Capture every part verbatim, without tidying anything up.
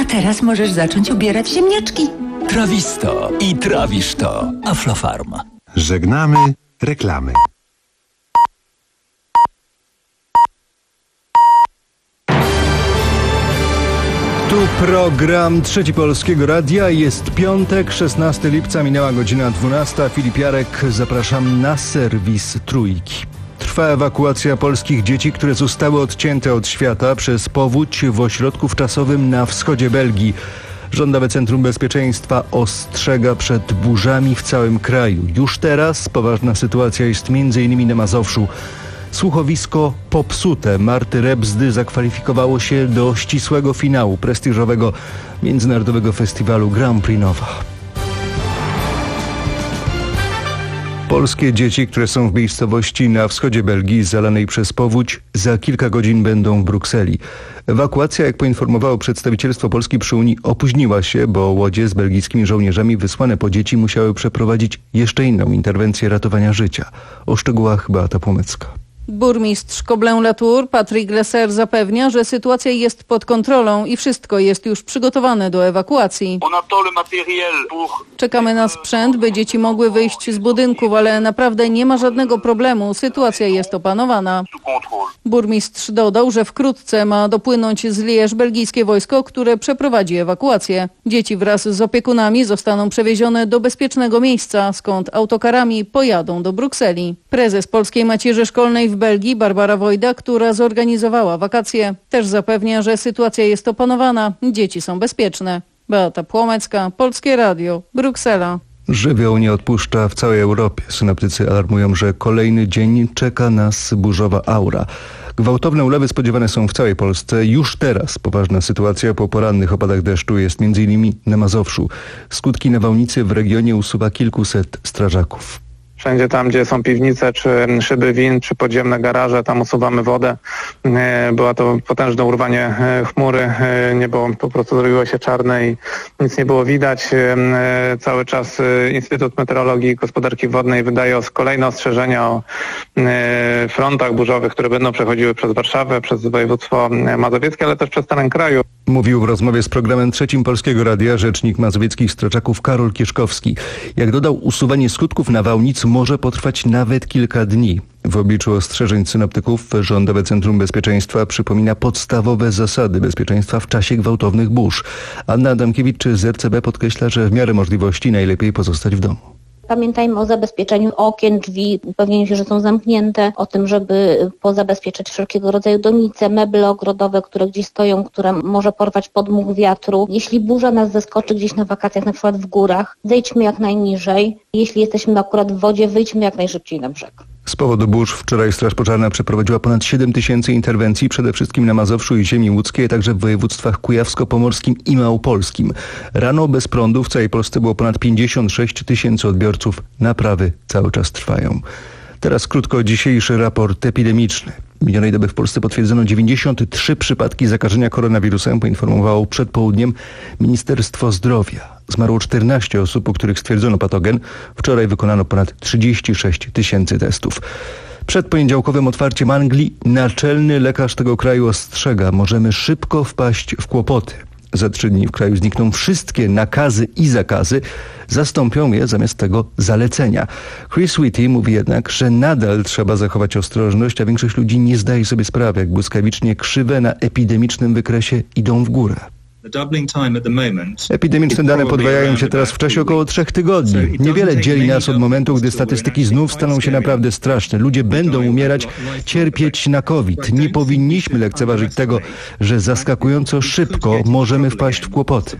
A teraz możesz zacząć ubierać ziemniaczki. Trawisto i trawisz to. Aflofarm. Żegnamy reklamy. Tu program Trzeci Polskiego Radia. Jest piątek, szesnastego lipca, minęła godzina dwunasta. Filip Jarek, zapraszam na serwis Trójki. Trwa ewakuacja polskich dzieci, które zostały odcięte od świata przez powódź w ośrodku wczasowym na wschodzie Belgii. Rządowe Centrum Bezpieczeństwa ostrzega przed burzami w całym kraju. Już teraz poważna sytuacja jest między innymi na Mazowszu. Słuchowisko Popsute Marty Rebzdy zakwalifikowało się do ścisłego finału prestiżowego międzynarodowego festiwalu Grand Prix Nowa. Polskie dzieci, które są w miejscowości na wschodzie Belgii zalanej przez powódź, za kilka godzin będą w Brukseli. Ewakuacja, jak poinformowało przedstawicielstwo Polski przy Unii, opóźniła się, bo łodzie z belgijskimi żołnierzami wysłane po dzieci musiały przeprowadzić jeszcze inną interwencję ratowania życia. O szczegółach Beata Płomecka. Burmistrz Coblin-Latour Patrick Lesser zapewnia, że sytuacja jest pod kontrolą i wszystko jest już przygotowane do ewakuacji. Czekamy na sprzęt, by dzieci mogły wyjść z budynków, ale naprawdę nie ma żadnego problemu. Sytuacja jest opanowana. Burmistrz dodał, że wkrótce ma dopłynąć z Liège belgijskie wojsko, które przeprowadzi ewakuację. Dzieci wraz z opiekunami zostaną przewiezione do bezpiecznego miejsca, skąd autokarami pojadą do Brukseli. Prezes Polskiej Macierzy Szkolnej w Belgii, Barbara Wojda, która zorganizowała wakacje, też zapewnia, że sytuacja jest opanowana, dzieci są bezpieczne. Beata Płomecka, Polskie Radio, Bruksela. Żywioł nie odpuszcza w całej Europie. Synoptycy alarmują, że kolejny dzień czeka nas burzowa aura. Gwałtowne ulewy spodziewane są w całej Polsce. Już teraz poważna sytuacja po porannych opadach deszczu jest między innymi na Mazowszu. Skutki nawałnicy w regionie usuwa kilkuset strażaków. Wszędzie tam, gdzie są piwnice, czy szyby win, czy podziemne garaże, tam usuwamy wodę. Było to potężne urwanie chmury, niebo po prostu zrobiło się czarne i nic nie było widać. Cały czas Instytut Meteorologii i Gospodarki Wodnej wydaje kolejne ostrzeżenia o frontach burzowych, które będą przechodziły przez Warszawę, przez województwo mazowieckie, ale też przez teren kraju. Mówił w rozmowie z programem Trzecim Polskiego Radia rzecznik mazowieckich strażaków Karol Kieszkowski. Jak dodał, usuwanie skutków nawałnic może potrwać nawet kilka dni. W obliczu ostrzeżeń synoptyków Rządowe Centrum Bezpieczeństwa przypomina podstawowe zasady bezpieczeństwa w czasie gwałtownych burz. Anna Adamkiewicz z R C B podkreśla, że w miarę możliwości najlepiej pozostać w domu. Pamiętajmy o zabezpieczeniu okien, drzwi, upewnieniu się, że są zamknięte, o tym, żeby pozabezpieczać wszelkiego rodzaju donice, meble ogrodowe, które gdzieś stoją, które może porwać podmuch wiatru. Jeśli burza nas zaskoczy gdzieś na wakacjach, na przykład w górach, zejdźmy jak najniżej. Jeśli jesteśmy akurat w wodzie, wyjdźmy jak najszybciej na brzeg. Z powodu burz wczoraj Straż Pożarna przeprowadziła ponad siedem tysięcy interwencji, przede wszystkim na Mazowszu i ziemi łódzkiej, także w województwach kujawsko-pomorskim i małopolskim. Rano bez prądu w całej Polsce było ponad pięćdziesiąt sześć tysięcy odbiorców. Naprawy cały czas trwają. Teraz krótko dzisiejszy raport epidemiczny. Minionej doby w Polsce potwierdzono dziewięćdziesiąt trzy przypadki zakażenia koronawirusem, poinformowało przed południem Ministerstwo Zdrowia. Zmarło czternaście osób, u których stwierdzono patogen. Wczoraj wykonano ponad trzydzieści sześć tysięcy testów. Przed poniedziałkowym otwarciem Anglii naczelny lekarz tego kraju ostrzega, możemy szybko wpaść w kłopoty. Za trzy dni w kraju znikną wszystkie nakazy i zakazy, zastąpią je zamiast tego zalecenia. Chris Whitty mówi jednak, że nadal trzeba zachować ostrożność, a większość ludzi nie zdaje sobie sprawy, jak błyskawicznie krzywe na epidemicznym wykresie idą w górę. Epidemiczne dane podwajają się teraz w czasie około trzech tygodni. Niewiele dzieli nas od momentu, gdy statystyki znów staną się naprawdę straszne. Ludzie będą umierać, cierpieć na COVID. Nie powinniśmy lekceważyć tego, że zaskakująco szybko możemy wpaść w kłopoty.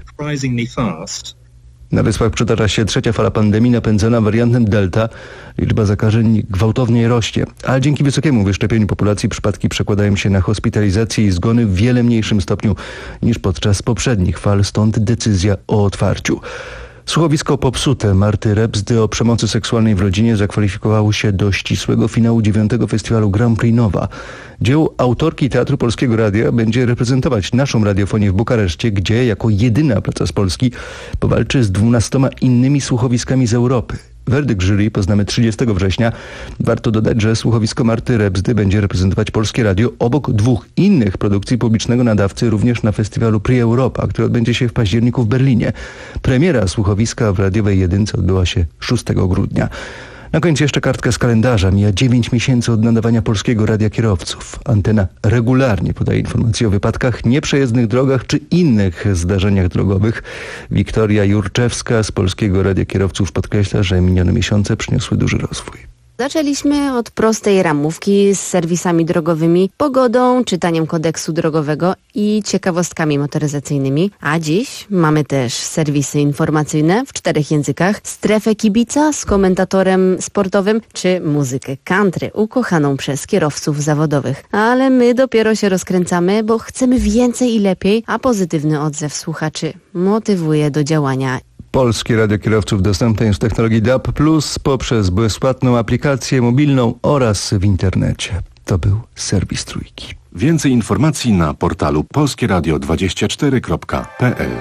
Na Wyspach przytacza się trzecia fala pandemii napędzana wariantem Delta. Liczba zakażeń gwałtownie rośnie, ale dzięki wysokiemu wyszczepieniu populacji przypadki przekładają się na hospitalizację i zgony w wiele mniejszym stopniu niż podczas poprzednich fal, stąd decyzja o otwarciu. Słuchowisko Popsute Marty Rebzdy o przemocy seksualnej w rodzinie zakwalifikowało się do ścisłego finału dziewiątego festiwalu Grand Prix Nowa. Dzieło autorki Teatru Polskiego Radia będzie reprezentować naszą radiofonię w Bukareszcie, gdzie jako jedyna praca z Polski powalczy z dwunastoma innymi słuchowiskami z Europy. Werdykt jury poznamy trzydziestego września. Warto dodać, że słuchowisko Marty Rebzdy będzie reprezentować Polskie Radio obok dwóch innych produkcji publicznego nadawcy również na festiwalu Prix Europa, który odbędzie się w październiku w Berlinie. Premiera słuchowiska w radiowej jedynce odbyła się szóstego grudnia. Na koniec jeszcze kartka z kalendarza. Mija dziewięć miesięcy od nadawania Polskiego Radia Kierowców. Antena regularnie podaje informacje o wypadkach, nieprzejezdnych drogach czy innych zdarzeniach drogowych. Wiktoria Jurczewska z Polskiego Radia Kierowców podkreśla, że minione miesiące przyniosły duży rozwój. Zaczęliśmy od prostej ramówki z serwisami drogowymi, pogodą, czytaniem kodeksu drogowego i ciekawostkami motoryzacyjnymi. A dziś mamy też serwisy informacyjne w czterech językach, strefę kibica z komentatorem sportowym czy muzykę country ukochaną przez kierowców zawodowych. Ale my dopiero się rozkręcamy, bo chcemy więcej i lepiej, a pozytywny odzew słuchaczy motywuje do działania. Polskie Radio Kierowców dostępne jest w technologii D A B plus, poprzez bezpłatną aplikację mobilną oraz w internecie. To był serwis Trójki. Więcej informacji na portalu polskieradio dwadzieścia cztery kropka p l.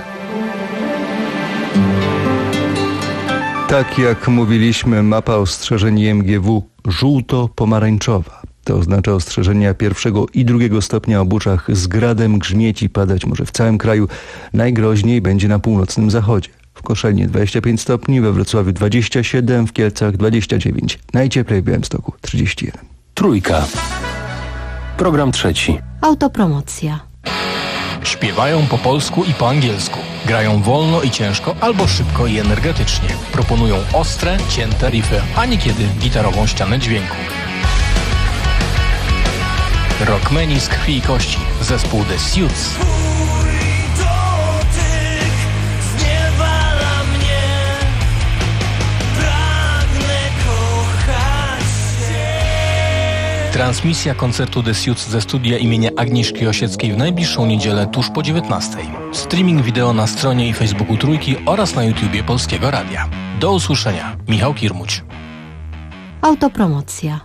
Tak jak mówiliśmy, mapa ostrzeżeń I M G W żółto-pomarańczowa. To oznacza ostrzeżenia pierwszego i drugiego stopnia o burzach z gradem, grzmieć i padać może w całym kraju. Najgroźniej będzie na północnym zachodzie. W Koszalinie dwadzieścia pięć stopni, we Wrocławiu dwadzieścia siedem, w Kielcach dwadzieścia dziewięć. Najcieplej w Białymstoku trzydzieści jeden. Trójka. Program trzeci. Autopromocja. Śpiewają po polsku i po angielsku. Grają wolno i ciężko, albo szybko i energetycznie. Proponują ostre, cięte riffy, a niekiedy gitarową ścianę dźwięku. Rockmeni z krwi i kości. Zespół The Suits. Transmisja koncertu The Suits ze studia imienia Agnieszki Osieckiej w najbliższą niedzielę tuż po dziewiętnastej. Streaming wideo na stronie i Facebooku Trójki oraz na YouTubie Polskiego Radia. Do usłyszenia. Michał Kirmuć. Autopromocja.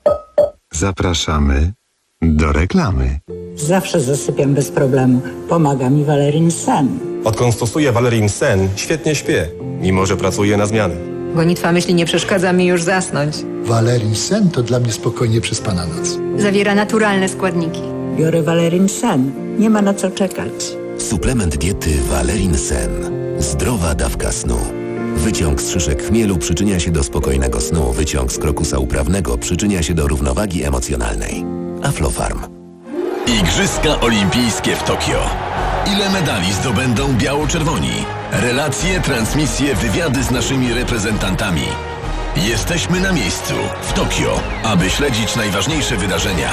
Zapraszamy do reklamy. Zawsze zasypiam bez problemu. Pomaga mi Valerin Sen. Odkąd stosuję Valerin Sen, świetnie śpię, mimo że pracuję na zmiany. Gonitwa myśli nie przeszkadza mi już zasnąć. Valerin Sen to dla mnie spokojnie przespana noc. Zawiera naturalne składniki. Biorę Valerin Sen. Nie ma na co czekać. Suplement diety Valerin Sen. Zdrowa dawka snu. Wyciąg z szyszek chmielu przyczynia się do spokojnego snu. Wyciąg z krokusa uprawnego przyczynia się do równowagi emocjonalnej. Aflofarm. Igrzyska Olimpijskie w Tokio. Ile medali zdobędą biało-czerwoni? Relacje, transmisje, wywiady z naszymi reprezentantami. Jesteśmy na miejscu, w Tokio, aby śledzić najważniejsze wydarzenia.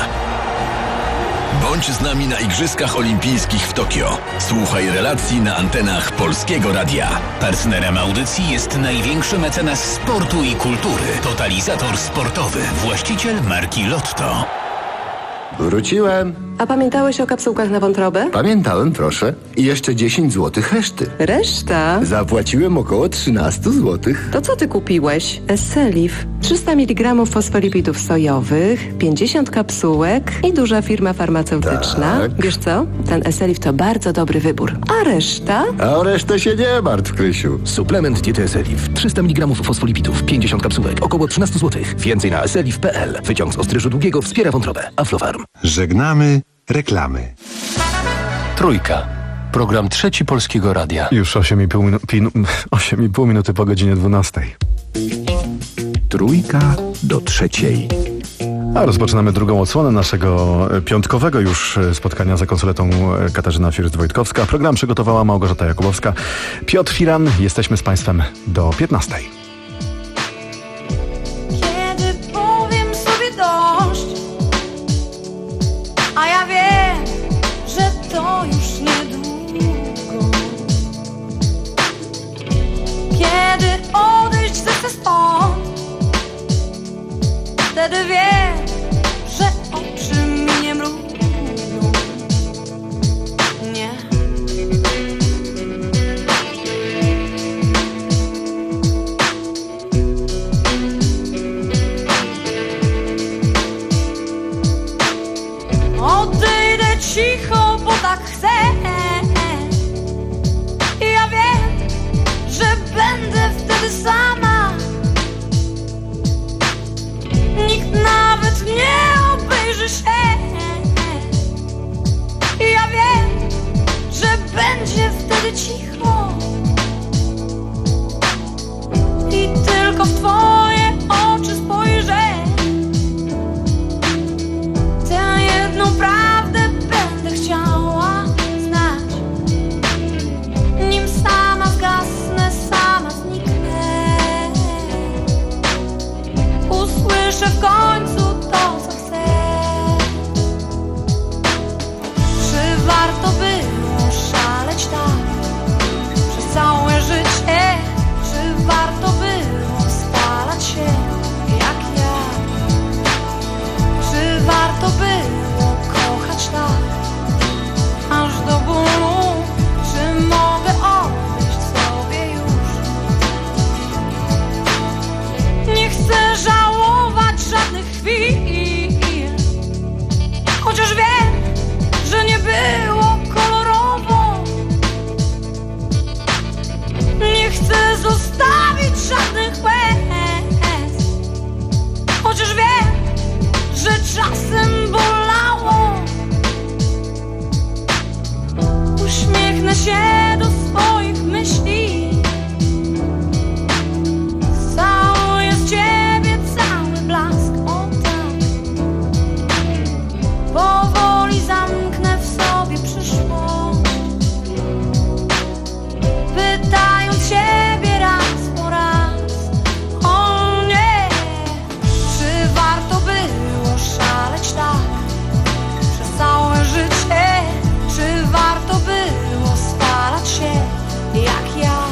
Bądź z nami na Igrzyskach Olimpijskich w Tokio. Słuchaj relacji na antenach Polskiego Radia. Partnerem audycji jest największy mecenas sportu i kultury. Totalizator sportowy. Właściciel marki Lotto. Wróciłem. A pamiętałeś o kapsułkach na wątrobę? Pamiętałem, proszę. I jeszcze dziesięć złotych reszty. Reszta? Zapłaciłem około trzynaście złotych. To co ty kupiłeś? Esselif. trzysta miligramów fosfolipidów sojowych, pięćdziesiąt kapsułek i duża firma farmaceutyczna. Tak. Wiesz co? Ten Esselif to bardzo dobry wybór. A reszta? A o resztę się nie martw, Krysiu. Suplement diety Esselif. trzysta miligramów fosfolipidów, pięćdziesiąt kapsułek, około trzynaście złotych. Więcej na esselif kropka p l. Wyciąg z ostryżu długiego wspiera wątrobę. Aflofarm. Żegnamy reklamy. Trójka. Program trzeci Polskiego Radia. Już osiem i pół minu- pinu- osiem i pół minuty po godzinie dwunastej. Trójka do trzeciej. A rozpoczynamy drugą odsłonę naszego piątkowego już spotkania za konsoletą Katarzyna First-Wojtkowska. Program przygotowała Małgorzata Jakubowska. Piotr Firan, jesteśmy z Państwem do piętnastej. Kiedy powiem sobie dość, a ja wiem, że to już niedługo. Kiedy odejść zechcę stąd, wtedy wiem, że oczy mi nie mrugną. Nie. Odejdę cicho, bo tak chcę. Ja wiem, że będę wtedy sama. kiedy cicho i tylko w twoje oczy spojrzę. Tę jedną prawdę będę chciała znać, nim sama zgasnę, sama zniknę. Usłyszę w końcu to, co chcę. Czy warto było szaleć tak przez całe życie? Czy warto było spalać się jak ja? Czy warto było kochać tak aż do bólu? Czy mogę odejść sobie już? Nie chcę żałować żadnych chwil, chociaż wiem, że nie było kolorowo. Nie chcę zostawić żadnych łez, chociaż wiem, że czasem bolało. Uśmiechnę się do swoich myśli, całuję z ciebie cały blask, o tak. Powoli zamknę w sobie przyszłość, pytając siebie raz po raz, o nie. Czy warto było szaleć tak przez całe życie? Czy warto było spalać się jak ja?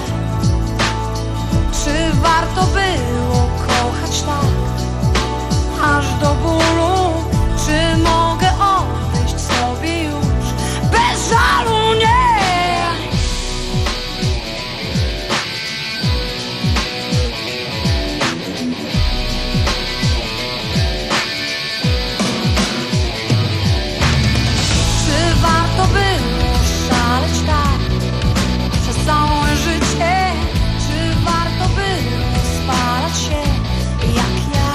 Czy warto było kochać tak aż do bólu? Czy mogę odejść sobie już bez żalu? Nie! Czy warto było szaleć tak przez całe życie? Czy warto było spalać się jak ja?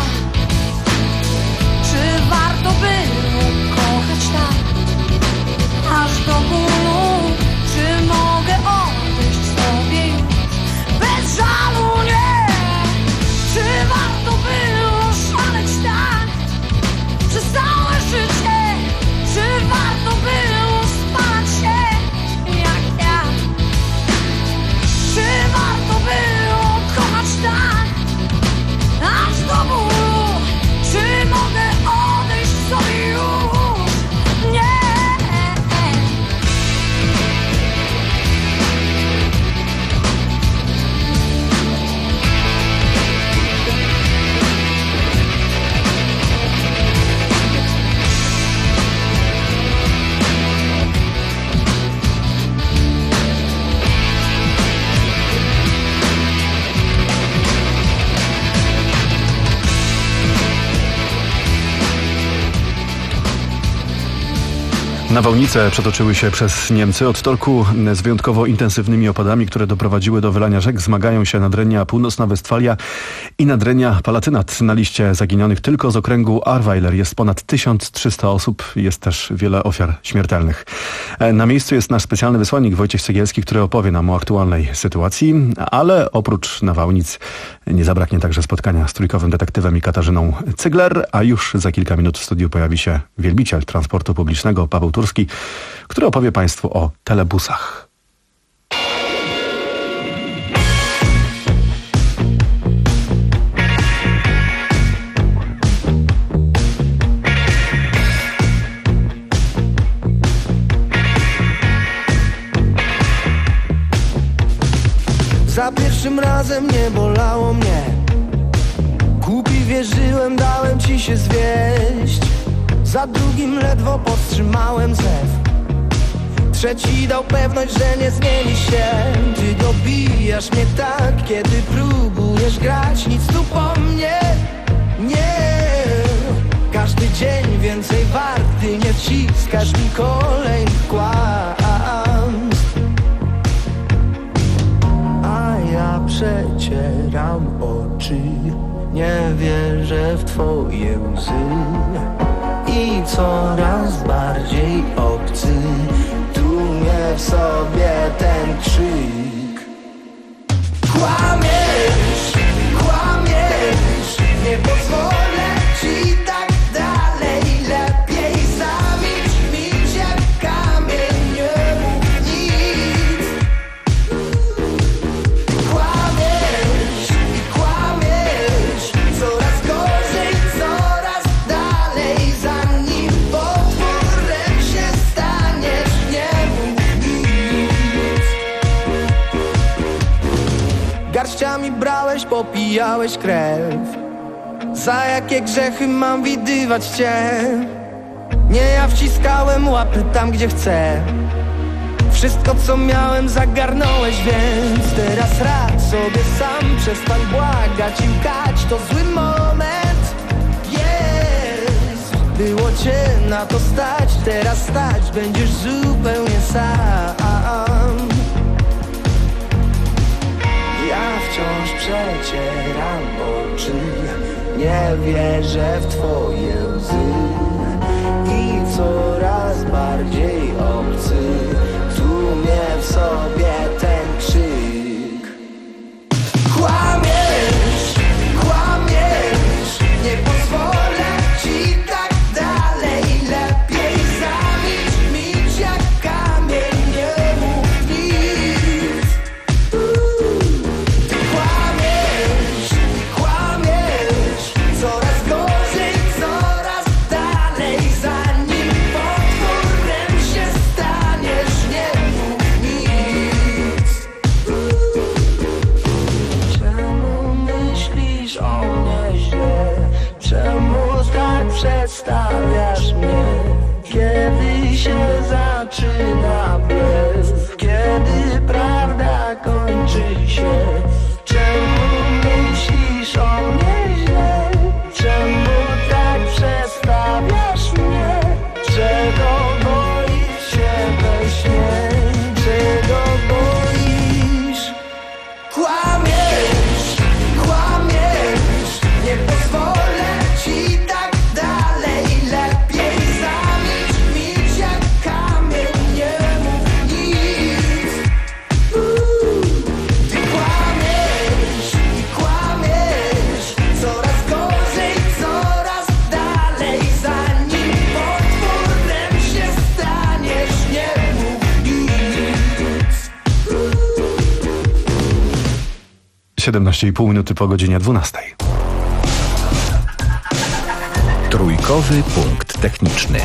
Czy warto było kochać tak aż do bólu? Czy mogę odejść sobie już bez żalu? Nie! Czy warto było szaleć tak przez całe życie? Czy warto było spalać się jak ja? Czy warto było kochać tak aż do bólu? Czy mogę odejść sobie już? Nie! Nawałnice przetoczyły się przez Niemcy. Od wtorku z wyjątkowo intensywnymi opadami, które doprowadziły do wylania rzek, zmagają się Nadrenia Północna Westfalia i Nadrenia Palatynat. Na liście zaginionych tylko z okręgu Ahrweiler jest ponad tysiąc trzysta osób. Jest też wiele ofiar śmiertelnych. Na miejscu jest nasz specjalny wysłannik Wojciech Cegielski, który opowie nam o aktualnej sytuacji, ale oprócz nawałnic nie zabraknie także spotkania z trójkowym detektywem i Katarzyną Cygler, a już za kilka minut w studiu pojawi się wielbiciel transportu publicznego Paweł Turski, który opowie Państwu o telebusach. Za pierwszym razem nie bolało mnie, głupi wierzyłem, dałem ci się zwieść. Za drugim ledwo powstrzymałem zew, trzeci dał pewność, że nie zmieni się. Ty dobijasz mnie tak, kiedy próbujesz grać, nic tu po mnie nie. Każdy dzień więcej warty, nie wciskasz mi kolejnych kłamstw, a ja przecieram oczy, nie wierzę w twoje łzy i coraz bardziej obcy tu mnie w sobie ten krzyk. Kłamiesz, kłamiesz, nie pozwolę ci tak dalej. Lepiej zamilcz, milcz jak kamień, nie mów nic. Kłamiesz i kłamiesz, coraz gorzej, coraz dalej. Zanim potworem się staniesz, nie mów nic. Garściami brałeś, popijałeś krew. Za jakie grzechy mam widywać cię? Nie, ja wciskałem łapy tam, gdzie chcę. Wszystko, co miałem, zagarnąłeś, więc teraz radź sobie sam. Przestań błagać i łkać, to zły moment. Jest, było cię na to stać. Teraz stać będziesz zupełnie sam. Ja wciąż przecieram oczy, nie wierzę w twoje łzy i coraz bardziej obcy tłumie w sobie ten krzyk. Kłamiesz, kłamiesz, nie pozwolę ci tak dalej. Lepiej zamilcz, milcz jak kamień, nie mów nic. Ty kłamiesz, kłamiesz, coraz gorzej, coraz dalej. Zanim potworem się staniesz, nie mów nic. Czemu myślisz o mnie źle? Czemu tak przedstawiasz mnie? Kiedy się zaczyna blef? Kiedy prawda kończy się? Czemu myślisz o mnie źle? Czemu tak przedstawiasz mnie? Czego boisz się we śnie? Czego boisz? Kłamiesz, kłamiesz, nie pozwolę ci tak dalej. Lepiej zamilcz, milcz jak kamień, nie mów nic. Ty kłamiesz i kłamiesz, coraz gorzej, coraz dalej. Zanim potworem się staniesz, nie mów nic. siedemnaście i pół minuty po godzinie dwunastej. Trójkowy punkt techniczny.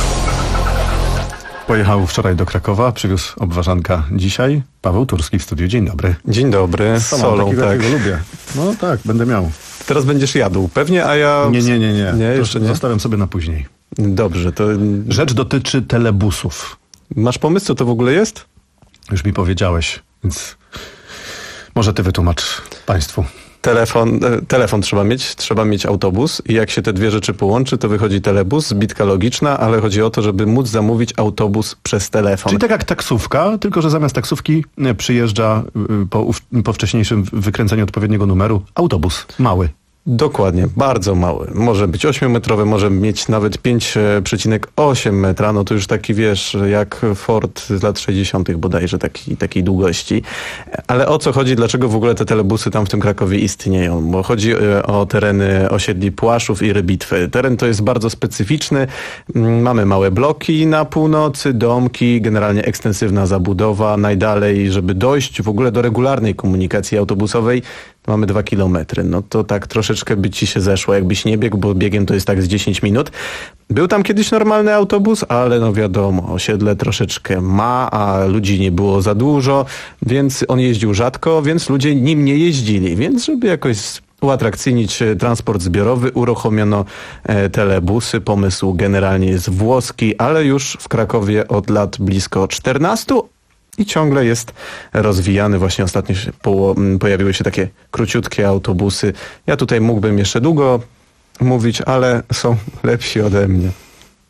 Pojechał wczoraj do Krakowa, przywiózł obważanka dzisiaj. Paweł Turski w studiu. Dzień dobry. Dzień dobry, z solą, takiego, tak. jakiego lubię. No tak, będę miał. Teraz będziesz jadł pewnie, a ja... Nie, nie, nie, nie. Nie, jeszcze nie? Zostawiam sobie na później. Dobrze, to... Rzecz dotyczy telebusów. Masz pomysł, co to w ogóle jest? Już mi powiedziałeś, więc może ty wytłumacz państwu. Telefon, e, telefon trzeba mieć, trzeba mieć autobus i jak się te dwie rzeczy połączy, to wychodzi telebus, zbitka logiczna, ale chodzi o to, żeby móc zamówić autobus przez telefon. Czyli tak jak taksówka, tylko że zamiast taksówki e, przyjeżdża y, po, ów- po wcześniejszym wykręceniu odpowiedniego numeru autobus mały. Dokładnie, bardzo mały. Może być ośmiometrowy, może mieć nawet pięć przecinek osiem metra, no to już taki, wiesz, jak Ford z lat sześćdziesiątych bodajże, taki, takiej długości. Ale o co chodzi, dlaczego w ogóle te telebusy tam w tym Krakowie istnieją? Bo chodzi o tereny osiedli Płaszów i Rybitwy. Teren to jest bardzo specyficzny. Mamy małe bloki na północy, domki, generalnie ekstensywna zabudowa. Najdalej, żeby dojść w ogóle do regularnej komunikacji autobusowej, mamy dwa kilometry. No to tak troszeczkę by ci się zeszło, jakbyś nie biegł, bo biegiem to jest tak z dziesięć minut. Był tam kiedyś normalny autobus, ale no wiadomo, osiedle troszeczkę ma, a ludzi nie było za dużo, więc on jeździł rzadko, więc ludzie nim nie jeździli. Więc żeby jakoś uatrakcyjnić transport zbiorowy, uruchomiono e, telebusy. Pomysł generalnie jest włoski, ale już w Krakowie od lat blisko czternastu. I ciągle jest rozwijany. Właśnie ostatnio się po, pojawiły się takie króciutkie autobusy. Ja tutaj mógłbym jeszcze długo mówić, ale są lepsi ode mnie.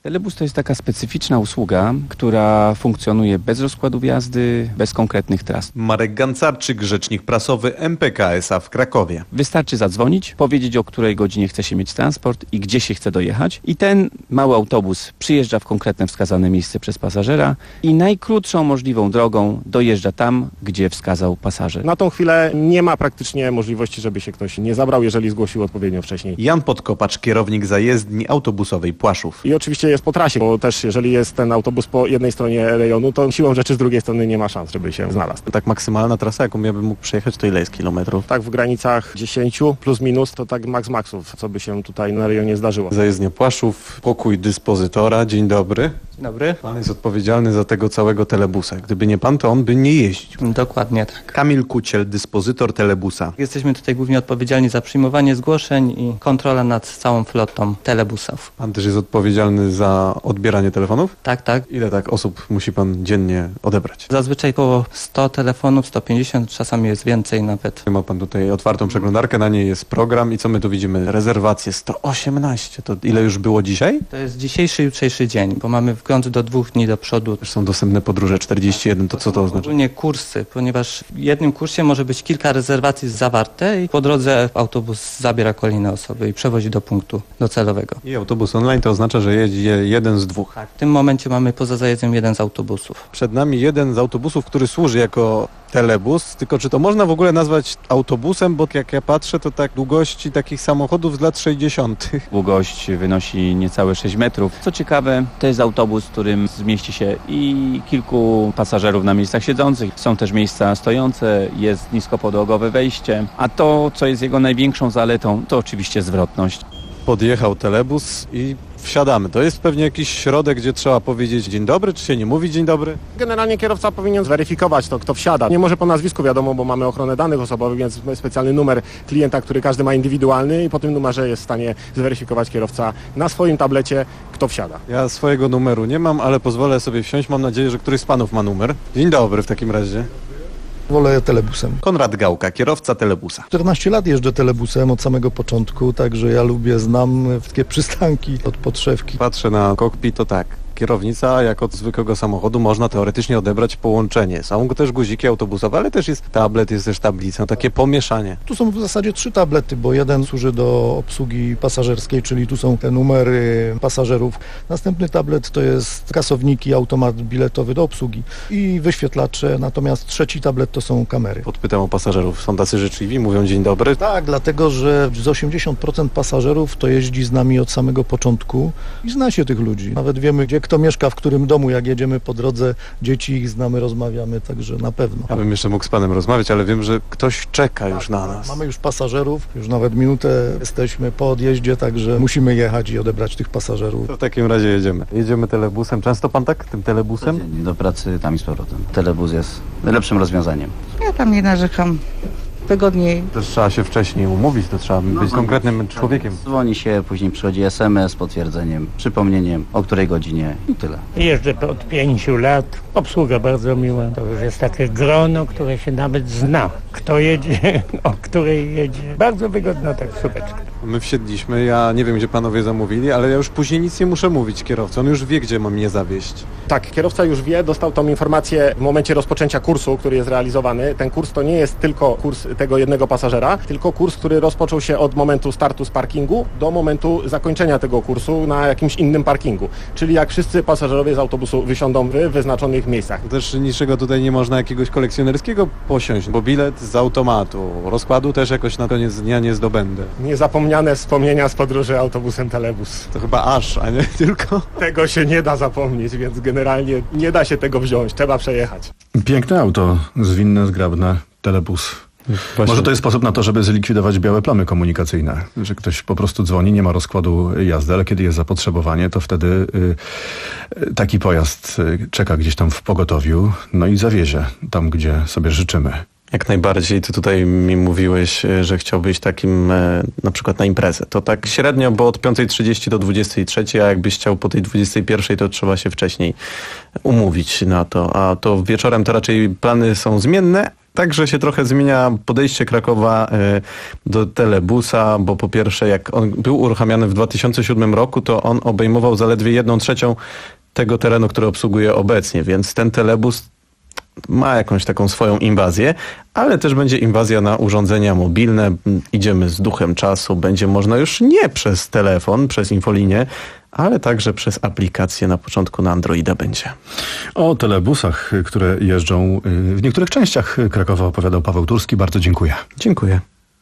Telebus to jest taka specyficzna usługa, która funkcjonuje bez rozkładów jazdy, bez konkretnych tras. Marek Gancarczyk, rzecznik prasowy M P K S A w Krakowie. Wystarczy zadzwonić, powiedzieć, o której godzinie chce się mieć transport i gdzie się chce dojechać. I ten mały autobus przyjeżdża w konkretne wskazane miejsce przez pasażera i najkrótszą możliwą drogą dojeżdża tam, gdzie wskazał pasażer. Na tą chwilę nie ma praktycznie możliwości, żeby się ktoś nie zabrał, jeżeli zgłosił odpowiednio wcześniej. Jan Podkopacz, kierownik zajezdni autobusowej Płaszów. I oczywiście jest po trasie, bo też jeżeli jest ten autobus po jednej stronie rejonu, to siłą rzeczy z drugiej strony nie ma szans, żeby się znalazł. Tak maksymalna trasa, jaką ja bym mógł przejechać, to ile jest kilometrów? Tak w granicach dziesięć plus minus, to tak maks maksów, co by się tutaj na rejonie zdarzyło. Zajezdnia Płaszów, pokój dyspozytora. Dzień dobry. Dzień dobry. Pan jest odpowiedzialny za tego całego telebusa. Gdyby nie pan, to on by nie jeździł. Dokładnie tak. Kamil Kuciel, dyspozytor telebusa. Jesteśmy tutaj głównie odpowiedzialni za przyjmowanie zgłoszeń i kontrolę nad całą flotą telebusów. Pan też jest odpowiedzialny za odbieranie telefonów? Tak, tak. Ile tak osób musi pan dziennie odebrać? Zazwyczaj około sto telefonów, sto pięćdziesiąt, czasami jest więcej nawet. Ma pan tutaj otwartą przeglądarkę, na niej jest program i co my tu widzimy? Rezerwacje sto osiemnaście. To ile już było dzisiaj? To jest dzisiejszy, jutrzejszy dzień, bo mamy wgląd do dwóch dni do przodu. Też są dostępne podróże czterdzieści jeden, to co to oznacza? Ogólnie kursy, ponieważ w jednym kursie może być kilka rezerwacji zawarte i po drodze autobus zabiera kolejne osoby i przewozi do punktu docelowego. I autobus online to oznacza, że jedzie jeden z dwóch. Tak, w tym momencie mamy poza zajezdem jeden z autobusów. Przed nami jeden z autobusów, który służy jako telebus, tylko czy to można w ogóle nazwać autobusem, bo jak ja patrzę, to tak długości takich samochodów z lat sześćdziesiątych. Długość wynosi niecałe sześć metrów. Co ciekawe, to jest autobus, w którym zmieści się i kilku pasażerów na miejscach siedzących. Są też miejsca stojące, jest niskopodłogowe wejście, a to, co jest jego największą zaletą, to oczywiście zwrotność. Podjechał telebus i wsiadamy. To jest pewnie jakiś środek, gdzie trzeba powiedzieć dzień dobry, czy się nie mówi dzień dobry? Generalnie kierowca powinien zweryfikować to, kto wsiada. Nie może po nazwisku, wiadomo, bo mamy ochronę danych osobowych, więc specjalny numer klienta, który każdy ma indywidualny i po tym numerze jest w stanie zweryfikować kierowca na swoim tablecie, kto wsiada. Ja swojego numeru nie mam, ale pozwolę sobie wsiąść. Mam nadzieję, że któryś z panów ma numer. Dzień dobry w takim razie. Wolę telebusem. Konrad Gałka, kierowca telebusa. czternaście lat jeżdżę telebusem od samego początku, także ja lubię, znam wszystkie przystanki od podszewki. Patrzę na kokpit, to tak. Kierownica, jak od zwykłego samochodu, można teoretycznie odebrać połączenie. Są też guziki autobusowe, ale też jest tablet, jest też tablica, takie pomieszanie. Tu są w zasadzie trzy tablety, bo jeden służy do obsługi pasażerskiej, czyli tu są te numery pasażerów. Następny tablet to jest kasowniki, automat biletowy do obsługi i wyświetlacze, natomiast trzeci tablet to są kamery. Podpytam o pasażerów, są tacy życzliwi, mówią dzień dobry? Tak, dlatego, że z osiemdziesiąt procent pasażerów to jeździ z nami od samego początku i zna się tych ludzi. Nawet wiemy, gdzie kto mieszka, w którym domu, jak jedziemy po drodze, dzieci ich znamy, rozmawiamy, także na pewno. Ja bym jeszcze mógł z panem rozmawiać, ale wiem, że ktoś czeka już na nas. Mamy już pasażerów, już nawet minutę jesteśmy po odjeździe, także musimy jechać i odebrać tych pasażerów. To w takim razie jedziemy. Jedziemy telebusem. Często pan tak tym telebusem? Do pracy tam i z powrotem. Telebus jest najlepszym rozwiązaniem. Ja tam nie narzekam. Wygodniej. Też trzeba się wcześniej umówić, to trzeba być no, konkretnym człowiekiem. Dzwoni się, później przychodzi es em es z potwierdzeniem, przypomnieniem, o której godzinie i tyle. Jeżdżę od pięciu lat, obsługa bardzo miła. To już jest takie grono, które się nawet zna. Kto jedzie, o której jedzie. Bardzo wygodna taksóweczka. My wsiedliśmy, ja nie wiem, gdzie panowie zamówili, ale ja już później nic nie muszę mówić kierowcy. On już wie, gdzie ma mnie zawieźć. Tak, kierowca już wie, dostał tą informację w momencie rozpoczęcia kursu, który jest realizowany. Ten kurs to nie jest tylko kurs tego jednego pasażera, tylko kurs, który rozpoczął się od momentu startu z parkingu do momentu zakończenia tego kursu na jakimś innym parkingu. Czyli jak wszyscy pasażerowie z autobusu wysiądą w wyznaczonych miejscach. Też niczego tutaj nie można jakiegoś kolekcjonerskiego posiąść, bo bilet z automatu, rozkładu też jakoś na koniec dnia nie zdobędę. Niezapomniane wspomnienia z podróży autobusem Telebus. To chyba aż, a nie tylko? Tego się nie da zapomnieć, więc generalnie nie da się tego wziąć, trzeba przejechać. Piękne auto, zwinne, zgrabne, Telebus. Właśnie. Może to jest sposób na to, żeby zlikwidować białe plamy komunikacyjne, że ktoś po prostu dzwoni, nie ma rozkładu jazdy, ale kiedy jest zapotrzebowanie, to wtedy y, taki pojazd y, czeka gdzieś tam w pogotowiu, no i zawiezie tam, gdzie sobie życzymy. Jak najbardziej. Ty tutaj mi mówiłeś, że chciałbyś takim e, na przykład na imprezę. To tak średnio, bo od piątej trzydzieści do dwudziestej trzeciej, a jakbyś chciał po tej dwudziestej pierwszej, to trzeba się wcześniej umówić na to. A to wieczorem to raczej plany są zmienne, Także się trochę zmienia podejście Krakowa do telebusa, bo po pierwsze jak on był uruchamiany w dwa tysiące siódmym roku, to on obejmował zaledwie jedną trzecią tego terenu, który obsługuje obecnie, więc ten telebus ma jakąś taką swoją inwazję, ale też będzie inwazja na urządzenia mobilne. Idziemy z duchem czasu, będzie można już nie przez telefon, przez infolinię, ale także przez aplikację, na początku na Androida będzie. O telebusach, które jeżdżą w niektórych częściach Krakowa, opowiadał Paweł Turski. Bardzo dziękuję. Dziękuję.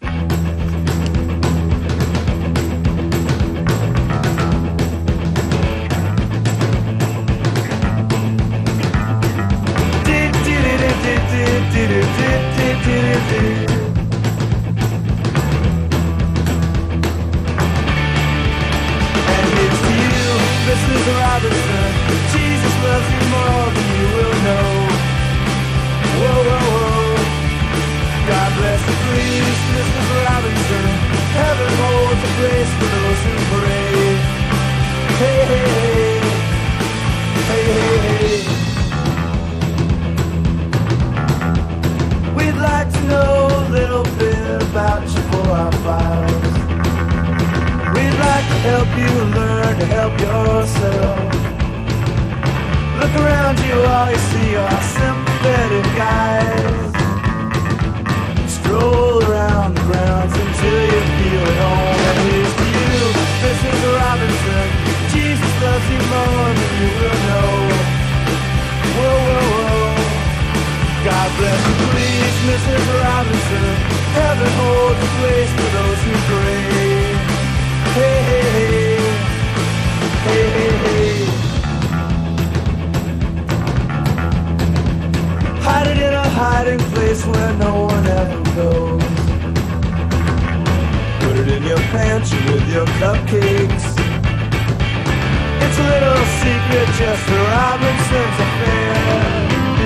Help you learn to help yourself. Look around you, all you see are sympathetic guys. Stroll around the grounds until you feel at home. And here's to you, Missus Robinson. Jesus loves you more than you will know. Whoa, whoa, whoa. God bless you, please, Missus Robinson. Heaven holds a place for those who pray. Hey, hey, hey, hey, hey, hey. Hide it in a hiding place where no one ever goes. Put it in your pantry with your cupcakes. It's a little secret just for Robinson's affair.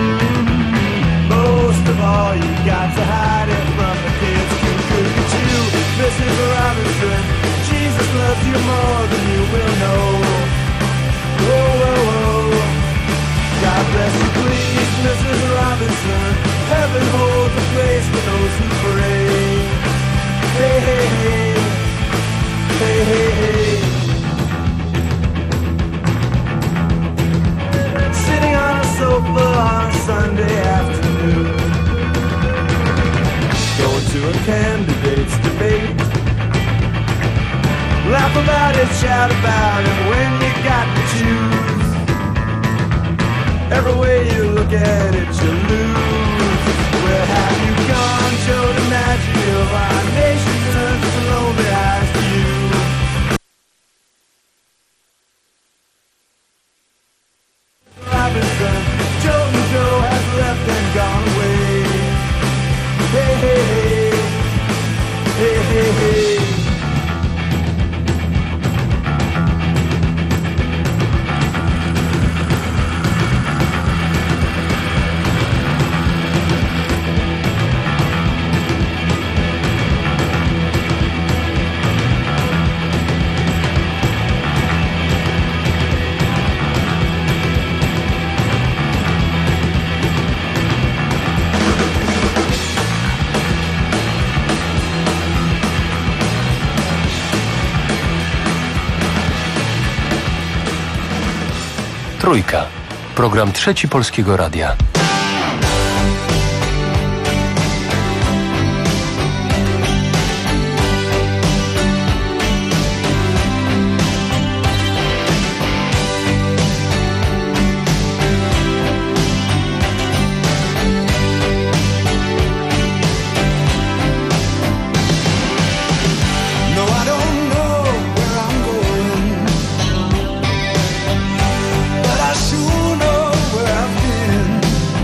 Most of all, you got to hide it from the kids. Look at you, Missus Robinson. Jesus loves you more than you will know. Whoa, whoa, whoa. God bless you, please, Missus Robinson. Heaven holds a place for those who pray. Hey, hey, hey. Hey, hey, hey. Sitting on a sofa on a Sunday afternoon, going to a candidate's debate. Laugh about it, shout about it when you got to choose. Every way you look at it, you lose. Where have you gone, Joe DiMaggio? Our nation turns its lonely eyes to you. Robinson, Joe and Joe has left and gone away. Hey, hey, hey. Hey, hey, hey. Trójka. Program Trzeci Polskiego Radia. Sure know where I've been.